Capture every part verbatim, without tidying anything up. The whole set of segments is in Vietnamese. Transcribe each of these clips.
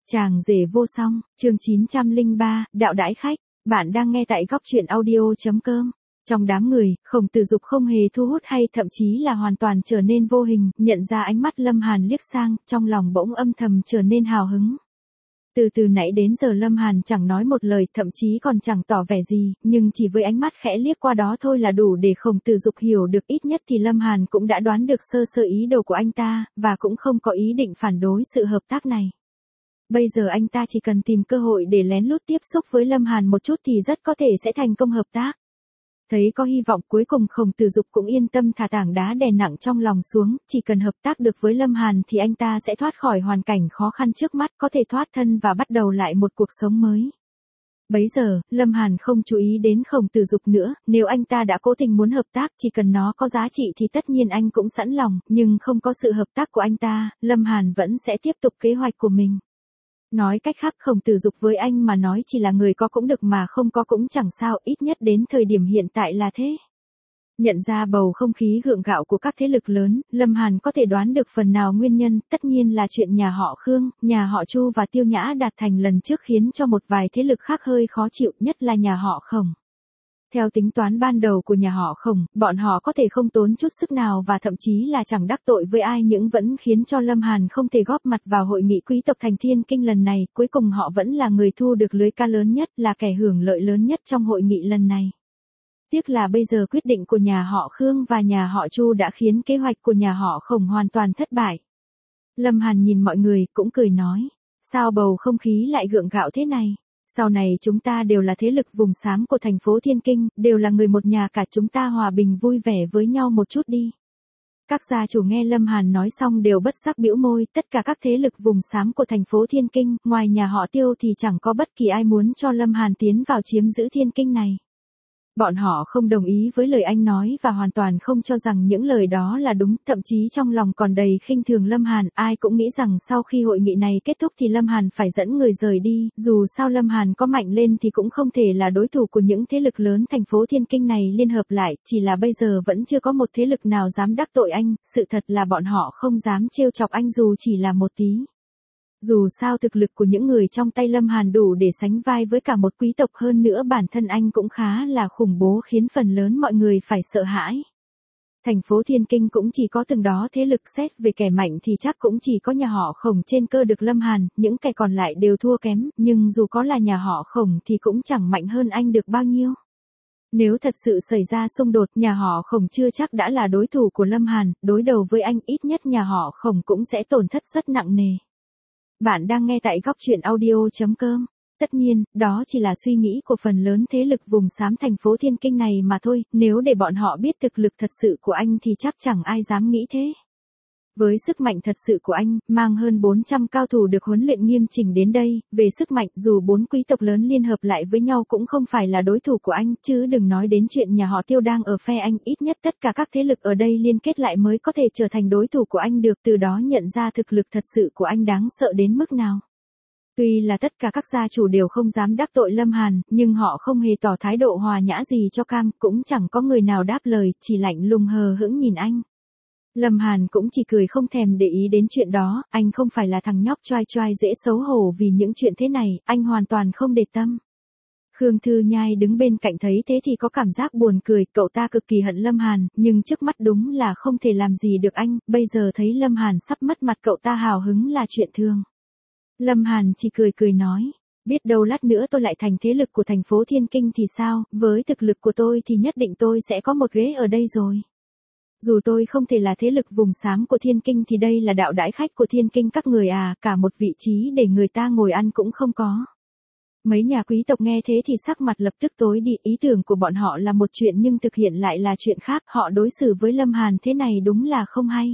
Chàng rể vô song, chương chín trăm lẻ ba, đạo đãi khách. Bạn đang nghe tại góc truyện audio.com. Trong đám người, Khổng Tử Dục không hề thu hút hay thậm chí là hoàn toàn trở nên vô hình, nhận ra ánh mắt Lâm Hàn liếc sang, trong lòng bỗng âm thầm trở nên hào hứng. Từ từ nãy đến giờ Lâm Hàn chẳng nói một lời, thậm chí còn chẳng tỏ vẻ gì, nhưng chỉ với ánh mắt khẽ liếc qua đó thôi là đủ để Khổng Tử Dục hiểu được ít nhất thì Lâm Hàn cũng đã đoán được sơ sơ ý đồ của anh ta, và cũng không có ý định phản đối sự hợp tác này. Bây giờ anh ta chỉ cần tìm cơ hội để lén lút tiếp xúc với Lâm Hàn một chút thì rất có thể sẽ thành công hợp tác. Thấy có hy vọng, cuối cùng Khổng Tử Dục cũng yên tâm thả tảng đá đè nặng trong lòng xuống, chỉ cần hợp tác được với Lâm Hàn thì anh ta sẽ thoát khỏi hoàn cảnh khó khăn trước mắt, có thể thoát thân và bắt đầu lại một cuộc sống mới. Bấy giờ, Lâm Hàn không chú ý đến Khổng Tử Dục nữa, nếu anh ta đã cố tình muốn hợp tác, chỉ cần nó có giá trị thì tất nhiên anh cũng sẵn lòng, nhưng không có sự hợp tác của anh ta, Lâm Hàn vẫn sẽ tiếp tục kế hoạch của mình. Nói cách khác, Khổng Tử Dục với anh mà nói chỉ là người có cũng được mà không có cũng chẳng sao, ít nhất đến thời điểm hiện tại là thế. Nhận ra bầu không khí gượng gạo của các thế lực lớn, Lâm Hàn có thể đoán được phần nào nguyên nhân, tất nhiên là chuyện nhà họ Khương, nhà họ Chu và Tiêu Nhã đạt thành lần trước khiến cho một vài thế lực khác hơi khó chịu, nhất là nhà họ Khổng. Theo tính toán ban đầu của nhà họ Khổng, bọn họ có thể không tốn chút sức nào và thậm chí là chẳng đắc tội với ai nhưng vẫn khiến cho Lâm Hàn không thể góp mặt vào hội nghị quý tộc thành Thiên Kinh lần này, cuối cùng họ vẫn là người thu được lưới ca lớn nhất, là kẻ hưởng lợi lớn nhất trong hội nghị lần này. Tiếc là bây giờ quyết định của nhà họ Khương và nhà họ Chu đã khiến kế hoạch của nhà họ Khổng hoàn toàn thất bại. Lâm Hàn nhìn mọi người, cũng cười nói, sao bầu không khí lại gượng gạo thế này? Sau này chúng ta đều là thế lực vùng xám của thành phố Thiên Kinh, đều là người một nhà cả, chúng ta hòa bình vui vẻ với nhau một chút đi. Các gia chủ nghe Lâm Hàn nói xong đều bất giác bĩu môi, tất cả các thế lực vùng xám của thành phố Thiên Kinh, ngoài nhà họ Tiêu thì chẳng có bất kỳ ai muốn cho Lâm Hàn tiến vào chiếm giữ Thiên Kinh này. Bọn họ không đồng ý với lời anh nói và hoàn toàn không cho rằng những lời đó là đúng, thậm chí trong lòng còn đầy khinh thường Lâm Hàn, ai cũng nghĩ rằng sau khi hội nghị này kết thúc thì Lâm Hàn phải dẫn người rời đi, dù sao Lâm Hàn có mạnh lên thì cũng không thể là đối thủ của những thế lực lớn thành phố Thiên Kinh này liên hợp lại, chỉ là bây giờ vẫn chưa có một thế lực nào dám đắc tội anh, sự thật là bọn họ không dám trêu chọc anh dù chỉ là một tí. Dù sao thực lực của những người trong tay Lâm Hàn đủ để sánh vai với cả một quý tộc, hơn nữa bản thân anh cũng khá là khủng bố khiến phần lớn mọi người phải sợ hãi. Thành phố Thiên Kinh cũng chỉ có từng đó thế lực, xét về kẻ mạnh thì chắc cũng chỉ có nhà họ Khổng trên cơ được Lâm Hàn, những kẻ còn lại đều thua kém, nhưng dù có là nhà họ Khổng thì cũng chẳng mạnh hơn anh được bao nhiêu. Nếu thật sự xảy ra xung đột, nhà họ Khổng chưa chắc đã là đối thủ của Lâm Hàn, đối đầu với anh ít nhất nhà họ Khổng cũng sẽ tổn thất rất nặng nề. Bạn đang nghe tại góc truyện audio.com. Tất nhiên, đó chỉ là suy nghĩ của phần lớn thế lực vùng xám thành phố Thiên Kinh này mà thôi, nếu để bọn họ biết thực lực thật sự của anh thì chắc chẳng ai dám nghĩ thế. Với sức mạnh thật sự của anh, mang hơn bốn trăm cao thủ được huấn luyện nghiêm chỉnh đến đây, về sức mạnh dù bốn quý tộc lớn liên hợp lại với nhau cũng không phải là đối thủ của anh, chứ đừng nói đến chuyện nhà họ Tiêu đang ở phe anh, ít nhất tất cả các thế lực ở đây liên kết lại mới có thể trở thành đối thủ của anh được, từ đó nhận ra thực lực thật sự của anh đáng sợ đến mức nào. Tuy là tất cả các gia chủ đều không dám đắc tội Lâm Hàn, nhưng họ không hề tỏ thái độ hòa nhã gì cho cam, cũng chẳng có người nào đáp lời, chỉ lạnh lùng hờ hững nhìn anh. Lâm Hàn cũng chỉ cười không thèm để ý đến chuyện đó, anh không phải là thằng nhóc choai choai dễ xấu hổ vì những chuyện thế này, anh hoàn toàn không để tâm. Khương Thư Nhai đứng bên cạnh thấy thế thì có cảm giác buồn cười, cậu ta cực kỳ hận Lâm Hàn, nhưng trước mắt đúng là không thể làm gì được anh, bây giờ thấy Lâm Hàn sắp mất mặt cậu ta hào hứng là chuyện thường. Lâm Hàn chỉ cười cười nói, biết đâu lát nữa tôi lại thành thế lực của thành phố Thiên Kinh thì sao, với thực lực của tôi thì nhất định tôi sẽ có một ghế ở đây rồi. Dù tôi không thể là thế lực vùng xám của Thiên Kinh thì đây là đạo đãi khách của Thiên Kinh các người à, cả một vị trí để người ta ngồi ăn cũng không có. Mấy nhà quý tộc nghe thế thì sắc mặt lập tức tối đi, ý tưởng của bọn họ là một chuyện nhưng thực hiện lại là chuyện khác, họ đối xử với Lâm Hàn thế này đúng là không hay.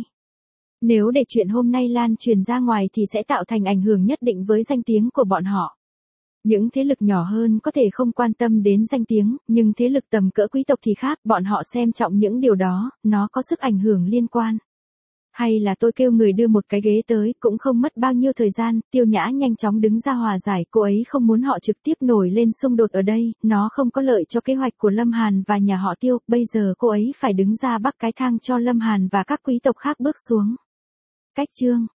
Nếu để chuyện hôm nay lan truyền ra ngoài thì sẽ tạo thành ảnh hưởng nhất định với danh tiếng của bọn họ. Những thế lực nhỏ hơn có thể không quan tâm đến danh tiếng, nhưng thế lực tầm cỡ quý tộc thì khác, bọn họ xem trọng những điều đó, nó có sức ảnh hưởng liên quan. Hay là tôi kêu người đưa một cái ghế tới, cũng không mất bao nhiêu thời gian, Tiêu Nhã nhanh chóng đứng ra hòa giải, cô ấy không muốn họ trực tiếp nổi lên xung đột ở đây, nó không có lợi cho kế hoạch của Lâm Hàn và nhà họ Tiêu, bây giờ cô ấy phải đứng ra bắc cái thang cho Lâm Hàn và các quý tộc khác bước xuống. Cách chương